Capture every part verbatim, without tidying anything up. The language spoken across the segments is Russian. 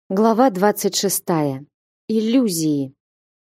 Глава двадцать шестая. Иллюзии.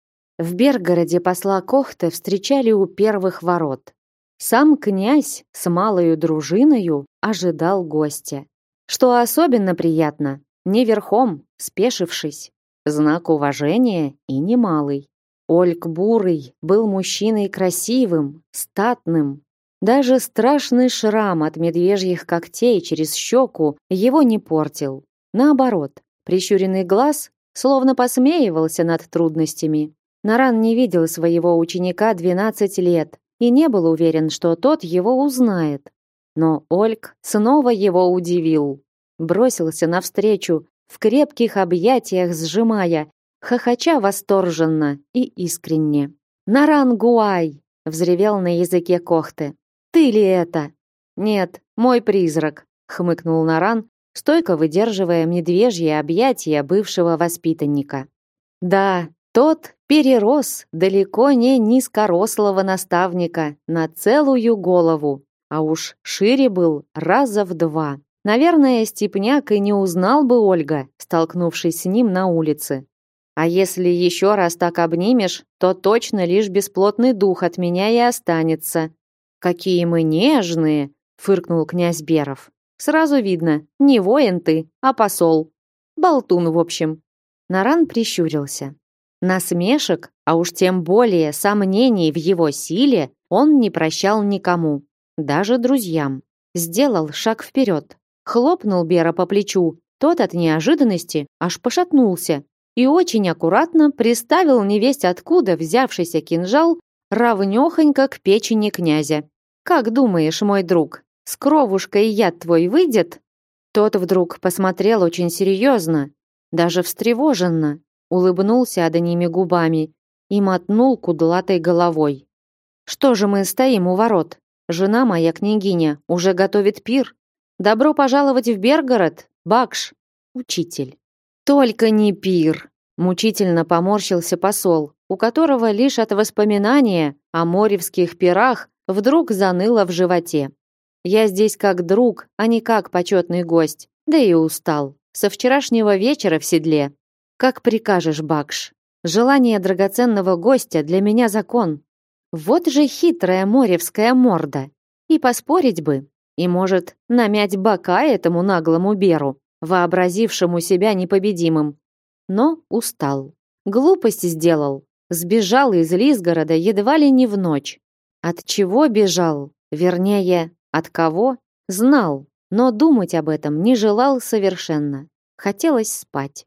В Бергороде посла Кохте встречали у первых ворот. Сам князь с малою дружиною ожидал гостя. Что особенно приятно, не верхом, спешившись. Знак уважения и немалый. Ольг Бурый был мужчиной красивым, статным. Даже страшный шрам от медвежьих когтей через щеку его не портил. Наоборот, прищуренный глаз словно посмеивался над трудностями. Наран не видел своего ученика двенадцать лет и не был уверен, что тот его узнает. Но Ольг снова его удивил. Бросился навстречу, в крепких объятиях сжимая, хохоча восторженно и искренне. «Наран Гуай!» — взревел на языке Кохте. «Ты ли это?» «Нет, мой призрак», — хмыкнул Наран, стойко выдерживая медвежье объятия бывшего воспитанника. Да, тот перерос далеко не низкорослого наставника на целую голову, а уж шире был раза в два. Наверное, степняк и не узнал бы Ольга, столкнувшись с ним на улице. А если еще раз так обнимешь, то точно лишь бесплотный дух от меня и останется. Какие мы нежные, фыркнул князь Беров. Сразу видно, не воин ты, а посол. Болтун, в общем. Наран прищурился. Насмешек, а уж тем более сомнений в его силе, он не прощал никому, даже друзьям. Сделал шаг вперед, хлопнул Бера по плечу. Тот от неожиданности аж пошатнулся и очень аккуратно приставил невесть откуда взявшийся кинжал равнёхонько к печени князя. «Как думаешь, мой друг, с кровушкой яд твой выйдет?» Тот вдруг посмотрел очень серьезно, даже встревоженно, улыбнулся одними губами и мотнул кудлатой головой. «Что же мы стоим у ворот? Жена моя княгиня уже готовит пир. Добро пожаловать в Бергород, Бакш, учитель». «Только не пир!» — мучительно поморщился посол, у которого лишь от воспоминания о моревских пирах вдруг заныло в животе. Я здесь как друг, а не как почетный гость. Да и устал. Со вчерашнего вечера в седле. Как прикажешь, Бакш. Желание драгоценного гостя для меня закон. Вот же хитрая моревская морда. И поспорить бы. И, может, намять бока этому наглому Беру, вообразившему себя непобедимым. Но устал. Глупость сделал. Сбежал из Лизгорода едва ли не в ночь. От чего бежал? Вернее, от кого? Знал, но думать об этом не желал совершенно. Хотелось спать.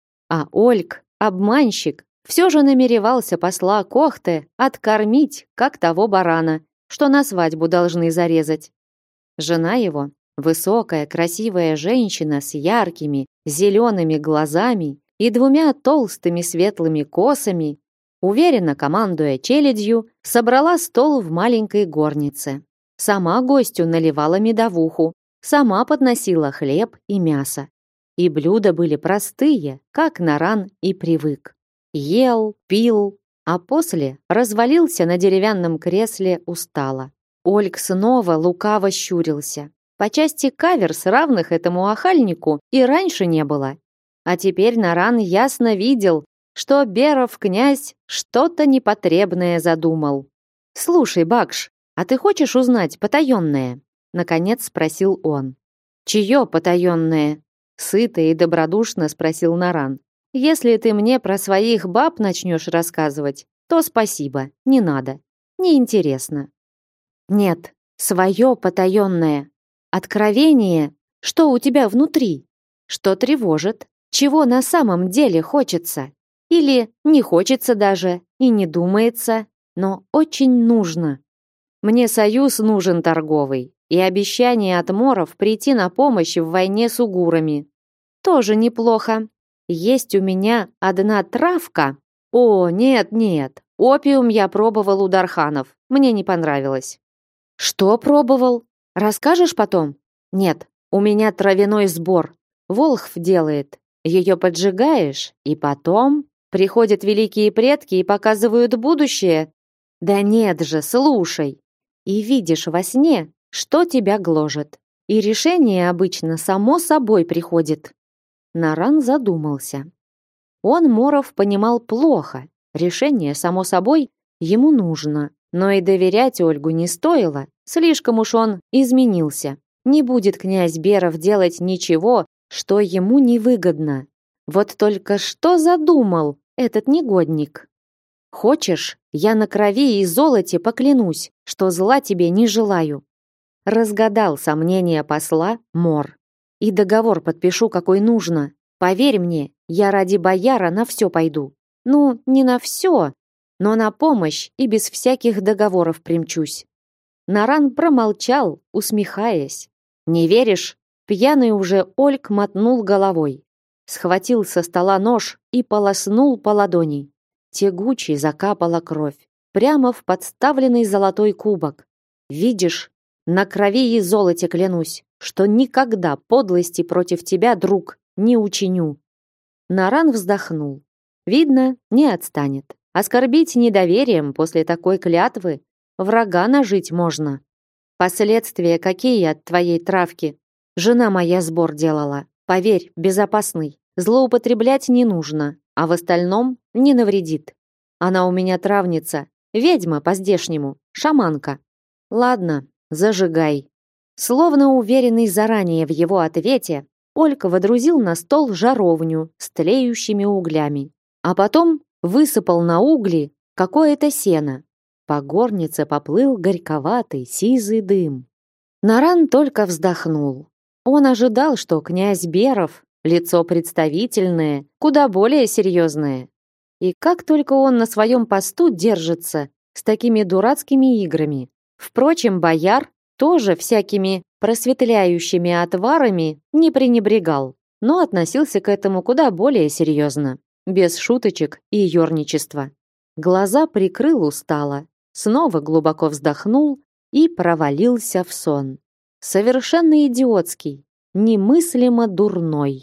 А Ольг, обманщик, все же намеревался посла Кохте откормить, как того барана, что на свадьбу должны зарезать. Жена его, высокая, красивая женщина с яркими, зелеными глазами и двумя толстыми светлыми косами, уверенно командуя челядью, собрала стол в маленькой горнице. Сама гостю наливала медовуху, сама подносила хлеб и мясо. И блюда были простые, как Наран и привык. Ел, пил, а после развалился на деревянном кресле устало. Ольг снова лукаво щурился. По части каверс, равных этому охальнику, и раньше не было. А теперь Наран ясно видел, что Беров князь что-то непотребное задумал. «Слушай, Бакш, а ты хочешь узнать потаенное?» Наконец спросил он. «Чье потаенное?» Сыто и добродушно спросил Наран. «Если ты мне про своих баб начнешь рассказывать, то спасибо, не надо. Неинтересно». «Нет, свое потаенное. Откровение, что у тебя внутри, что тревожит, чего на самом деле хочется. Или не хочется даже, и не думается, но очень нужно. Мне союз нужен торговый, и обещание от моров прийти на помощь в войне с угурами. Тоже неплохо. Есть у меня одна травка. О, нет, нет, опиум я пробовал у Дарханов, мне не понравилось». «Что пробовал? Расскажешь потом?» «Нет, у меня травяной сбор. Волхв делает. Ее поджигаешь, и потом приходят великие предки и показывают будущее. Да нет же, слушай. И видишь во сне, что тебя гложет. И решение обычно само собой приходит. Наран задумался. Он Моров понимал плохо. Решение, само собой, ему нужно. Но и доверять Ольгу не стоило. Слишком уж он изменился. Не будет князь Беров делать ничего, что ему невыгодно. Вот только что задумал этот негодник? Хочешь, я на крови и золоте поклянусь, что зла тебе не желаю. Разгадал сомнения посла Мор. И договор подпишу, какой нужно. Поверь мне, я ради бояра на все пойду. Ну, не на все, но на помощь и без всяких договоров примчусь. Наран промолчал, усмехаясь. Не веришь? Пьяный уже Ольг мотнул головой. Схватил со стола нож и полоснул по ладони. Тягучей закапала кровь. Прямо в подставленный золотой кубок. Видишь, на крови и золоте клянусь, что никогда подлости против тебя, друг, не учиню. Наран вздохнул. Видно, не отстанет. Оскорбить недоверием после такой клятвы врага нажить можно. Последствия какие от твоей травки? Жена моя сбор делала. Поверь, безопасный. Злоупотреблять не нужно, а в остальном не навредит. Она у меня травница, ведьма по-здешнему, шаманка. Ладно, зажигай. Словно уверенный заранее в его ответе, Олька водрузил на стол жаровню с тлеющими углями, а потом высыпал на угли какое-то сено. По горнице поплыл горьковатый сизый дым. Наран только вздохнул. Он ожидал, что князь Беров лицо представительное, куда более серьезное. И как только он на своем посту держится с такими дурацкими играми. Впрочем, бояр тоже всякими просветляющими отварами не пренебрегал, но относился к этому куда более серьезно, без шуточек и ёрничества. Глаза прикрыл устало, снова глубоко вздохнул и провалился в сон. Совершенно идиотский, немыслимо дурной.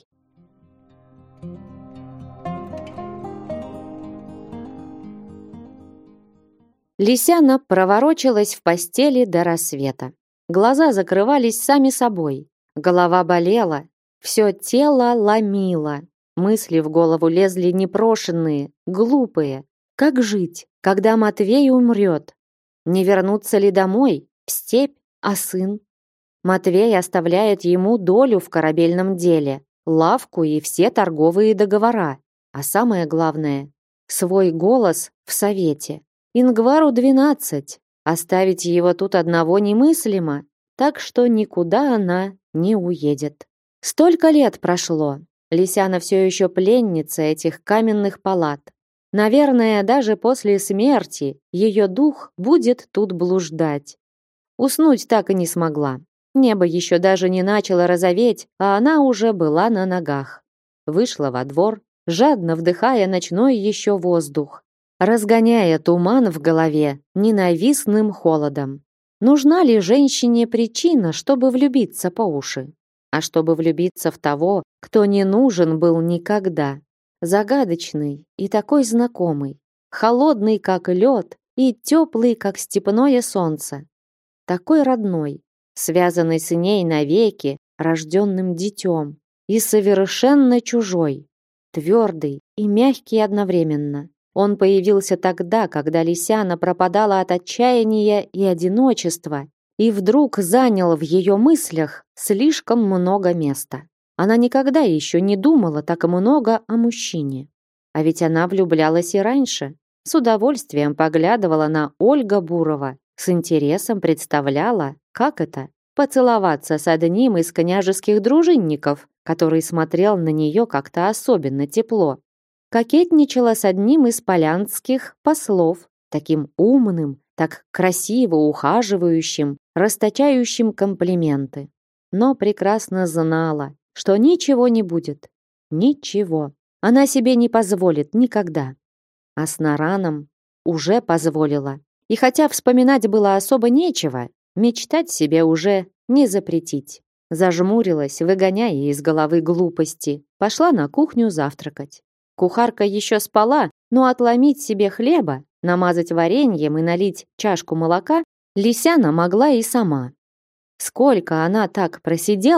Лисяна проворочилась в постели до рассвета. Глаза закрывались сами собой, голова болела, все тело ломило, мысли в голову лезли непрошенные, глупые. Как жить, когда Матвей умрет? Не вернуться ли домой, в степь, а сын? Матвей оставляет ему долю в корабельном деле, лавку и все торговые договора, а самое главное — свой голос в совете. Ингвару двенадцать, оставить его тут одного немыслимо, так что никуда она не уедет. Столько лет прошло, Лисяна все еще пленница этих каменных палат. Наверное, даже после смерти ее дух будет тут блуждать. Уснуть так и не смогла. Небо еще даже не начало розоветь, а она уже была на ногах. Вышла во двор, жадно вдыхая ночной еще воздух, разгоняя туман в голове ненавистным холодом. Нужна ли женщине причина, чтобы влюбиться по уши? А чтобы влюбиться в того, кто не нужен был никогда? Загадочный и такой знакомый, холодный, как лед, и теплый, как степное солнце. Такой родной, связанный с ней навеки, рожденным детем, и совершенно чужой, твердый и мягкий одновременно. Он появился тогда, когда Лисяна пропадала от отчаяния и одиночества, и вдруг занял в ее мыслях слишком много места. Она никогда еще не думала так много о мужчине. А ведь она влюблялась и раньше. С удовольствием поглядывала на Ольга Бурова, с интересом представляла, как это — поцеловаться с одним из княжеских дружинников, который смотрел на нее как-то особенно тепло. Кокетничала с одним из полянских послов, таким умным, так красиво ухаживающим, расточающим комплименты. Но прекрасно знала, что ничего не будет. Ничего. Она себе не позволит никогда. А с Нараном уже позволила. И хотя вспоминать было особо нечего, мечтать себе уже не запретить. Зажмурилась, выгоняя из головы глупости. Пошла на кухню завтракать. Кухарка еще спала, но отломить себе хлеба, намазать вареньем и налить чашку молока Лисяна могла и сама. Сколько она так просидела,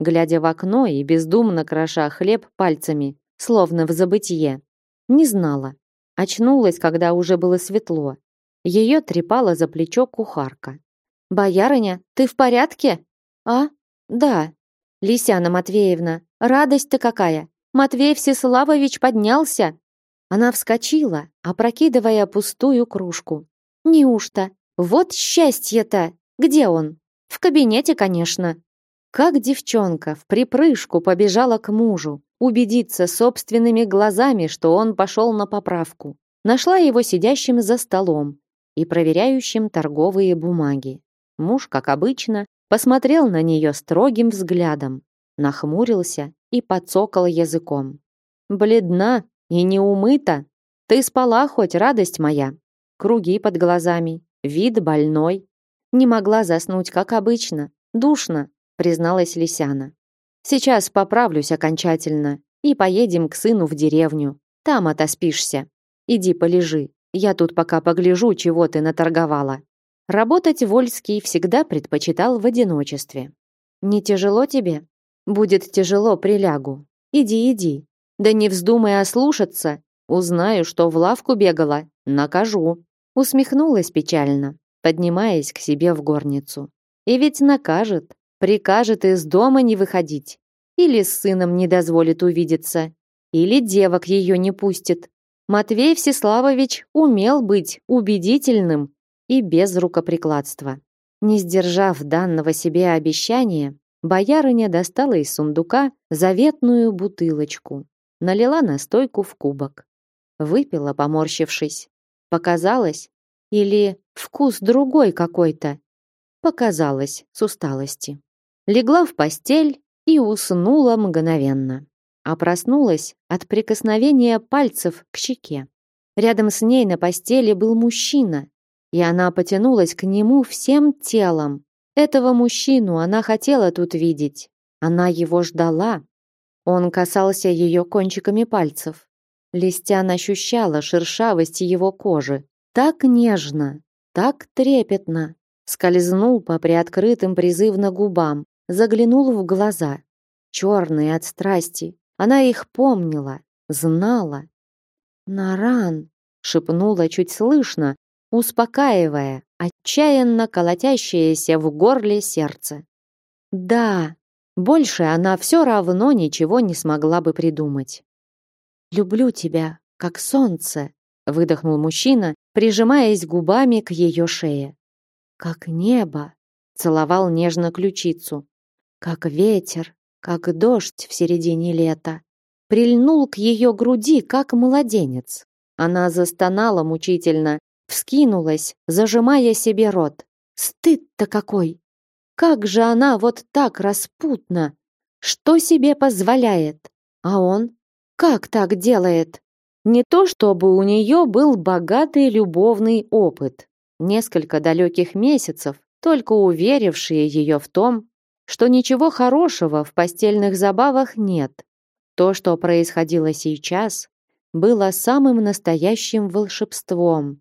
глядя в окно и бездумно кроша хлеб пальцами, словно в забытье. Не знала. Очнулась, когда уже было светло. Ее трепала за плечо кухарка. «Боярыня, ты в порядке?» «А? Да. Лисяна Матвеевна, радость-то какая! Матвей Всеславович поднялся!» Она вскочила, опрокидывая пустую кружку. «Неужто? Вот счастье-то! Где он?» «В кабинете, конечно». Как девчонка в припрыжку побежала к мужу, убедиться собственными глазами, что он пошел на поправку. Нашла его сидящим за столом и проверяющим торговые бумаги. Муж, как обычно, посмотрел на нее строгим взглядом, нахмурился и подцокал языком. «Бледна и не умыта. Ты спала хоть, радость моя?» Круги под глазами, вид больной. Не могла заснуть, как обычно. Душно, призналась Лисяна. Сейчас поправлюсь окончательно и поедем к сыну в деревню. Там отоспишься. Иди полежи. Я тут пока погляжу, чего ты наторговала. Работать Вольский всегда предпочитал в одиночестве. Не тяжело тебе? Будет тяжело, прилягу. Иди, иди. Да не вздумай ослушаться. Узнаю, что в лавку бегала, накажу. Усмехнулась печально, поднимаясь к себе в горницу. И ведь накажет, прикажет из дома не выходить. Или с сыном не дозволит увидеться, или девок ее не пустит. Матвей Всеславович умел быть убедительным и без рукоприкладства. Не сдержав данного себе обещания, боярыня достала из сундука заветную бутылочку, налила настойку в кубок. Выпила, поморщившись. Показалось? Или вкус другой какой-то? Показалось с усталости. Легла в постель и уснула мгновенно. А проснулась от прикосновения пальцев к щеке. Рядом с ней на постели был мужчина, и она потянулась к нему всем телом. Этого мужчину она хотела тут видеть. Она его ждала. Он касался ее кончиками пальцев. Листян ощущала шершавость его кожи. Так нежно, так трепетно. Скользнул по приоткрытым призывно губам, заглянул в глаза. Черные от страсти. Она их помнила, знала. «Наран!» — шепнула чуть слышно, успокаивая отчаянно колотящееся в горле сердце. «Да!» Больше она все равно ничего не смогла бы придумать. «Люблю тебя, как солнце», — выдохнул мужчина, прижимаясь губами к ее шее. «Как небо», — целовал нежно ключицу. «Как ветер, как дождь в середине лета». Прильнул к ее груди, как младенец. Она застонала мучительно, вскинулась, зажимая себе рот. Стыд-то какой! Как же она вот так распутна? Что себе позволяет? А он? Как так делает? Не то чтобы у нее был богатый любовный опыт. Несколько далеких месяцев, только уверившие ее в том, что ничего хорошего в постельных забавах нет. То, что происходило сейчас, было самым настоящим волшебством.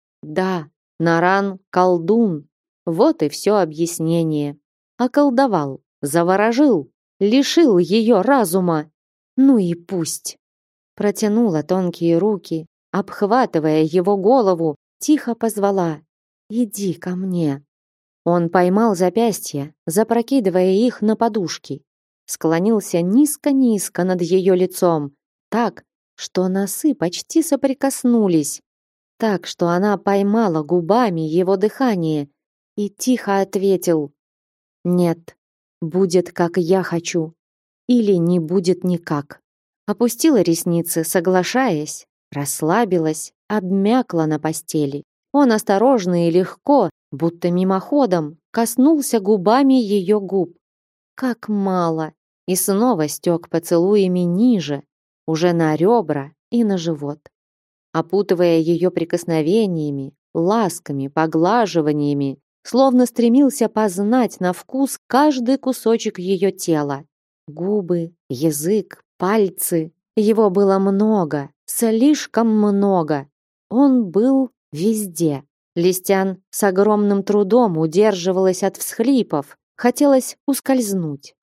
Да, Наран — колдун. Вот и все объяснение. Околдовал, заворожил, лишил ее разума. Ну и пусть. Протянула тонкие руки, обхватывая его голову, тихо позвала: «Иди ко мне». Он поймал запястья, запрокидывая их на подушки. Склонился низко-низко над ее лицом, так, что носы почти соприкоснулись, так, что она поймала губами его дыхание и тихо ответил: «Нет, будет, как я хочу, или не будет никак». Опустила ресницы, соглашаясь, расслабилась, обмякла на постели. Он осторожно и легко, будто мимоходом, коснулся губами ее губ. Как мало! И снова стек поцелуями ниже, уже на ребра и на живот. Опутывая ее прикосновениями, ласками, поглаживаниями, словно стремился познать на вкус каждый кусочек ее тела. Губы, язык, пальцы. Его было много, слишком много. Он был везде. Листян с огромным трудом удерживалась от всхлипов, хотелось ускользнуть,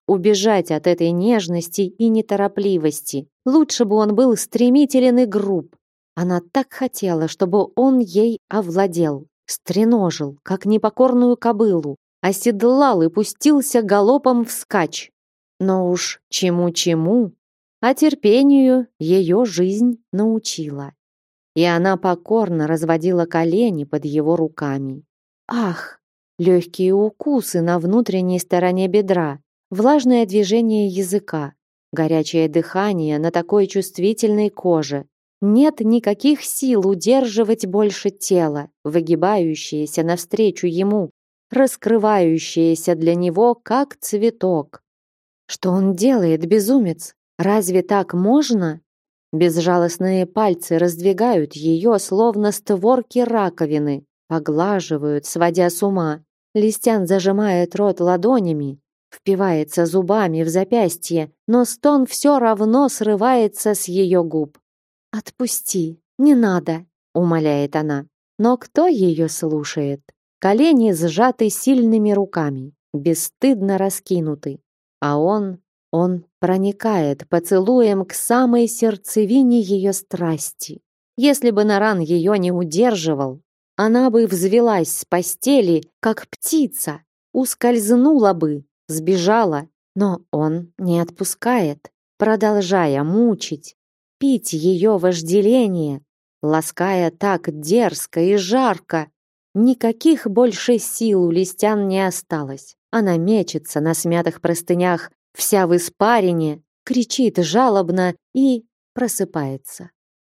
убежать от этой нежности и неторопливости. Лучше бы он был стремителен и груб. Она так хотела, чтобы он ей овладел, стреножил, как непокорную кобылу, оседлал и пустился галопом вскачь. Но уж чему-чему, а терпению ее жизнь научила. И она покорно разводила колени под его руками. Ах, легкие укусы на внутренней стороне бедра, влажное движение языка, горячее дыхание на такой чувствительной коже. Нет никаких сил удерживать больше тело, выгибающееся навстречу ему, раскрывающееся для него, как цветок. Что он делает, безумец? Разве так можно? Безжалостные пальцы раздвигают ее, словно створки раковины, поглаживают, сводя с ума. Листян зажимает рот ладонями, впивается зубами в запястье, но стон все равно срывается с ее губ. «Отпусти, не надо», — умоляет она. Но кто ее слушает? Колени сжаты сильными руками, бесстыдно раскинуты. А он, он проникает поцелуем к самой сердцевине ее страсти. Если бы Наран ее не удерживал, она бы взвелась с постели, как птица, ускользнула бы, сбежала, но он не отпускает, продолжая мучить, пить ее вожделение, лаская так дерзко и жарко. Никаких больше сил у Листян не осталось. Она мечется на смятых простынях, вся в испарине, кричит жалобно и просыпается.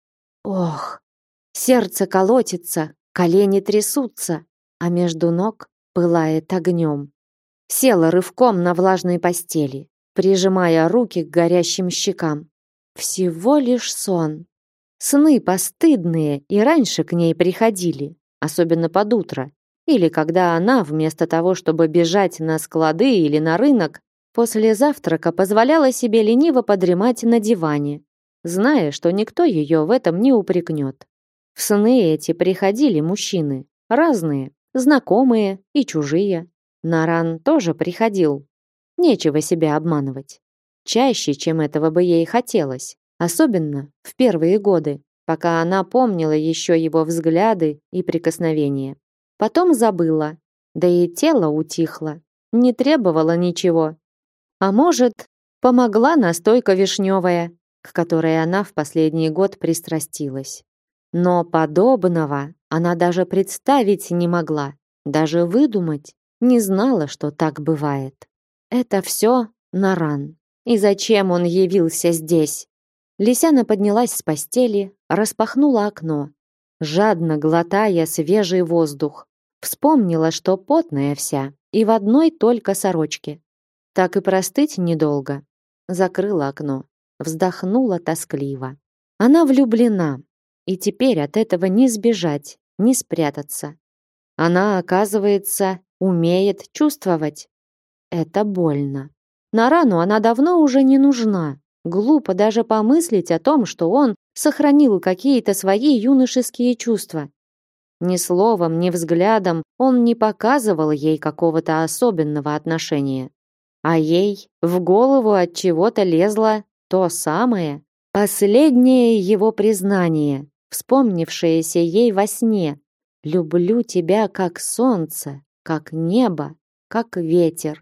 Ох, сердце колотится, колени трясутся, а между ног пылает огнем. Села рывком на влажной постели, прижимая руки к горящим щекам. Всего лишь сон. Сны постыдные и раньше к ней приходили, особенно под утро, или когда она, вместо того, чтобы бежать на склады или на рынок, после завтрака позволяла себе лениво подремать на диване, зная, что никто ее в этом не упрекнет. В сны эти приходили мужчины, разные, знакомые и чужие. Наран тоже приходил. Нечего себя обманывать. Чаще, чем этого бы ей хотелось, особенно в первые годы, пока она помнила еще его взгляды и прикосновения. Потом забыла, да и тело утихло, не требовало ничего. А может, помогла настойка вишневая, к которой она в последний год пристрастилась. Но подобного она даже представить не могла, даже выдумать, не знала, что так бывает. Это все Наран. И зачем он явился здесь? Лисяна поднялась с постели, распахнула окно, жадно глотая свежий воздух. Вспомнила, что потная вся и в одной только сорочке. Так и простыть недолго. Закрыла окно, вздохнула тоскливо. Она влюблена, и теперь от этого не сбежать, не спрятаться. Она, оказывается, умеет чувствовать. Это больно. Нарану она давно уже не нужна. Глупо даже помыслить о том, что он сохранил какие-то свои юношеские чувства. Ни словом, ни взглядом он не показывал ей какого-то особенного отношения. А ей в голову от чего-то лезло то самое, последнее его признание, вспомнившееся ей во сне. «Люблю тебя как солнце, как небо, как ветер».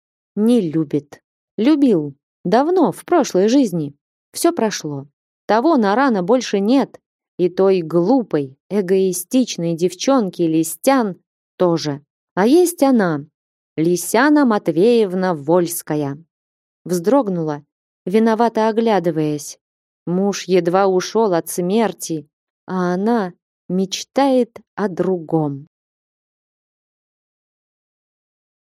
Не любит. Любил. Давно, в прошлой жизни. Все прошло. Того Нарана больше нет. И той глупой, эгоистичной девчонки Листян тоже. А есть она, Лисяна Матвеевна Вольская. Вздрогнула, виновато оглядываясь. Муж едва ушел от смерти, а она мечтает о другом.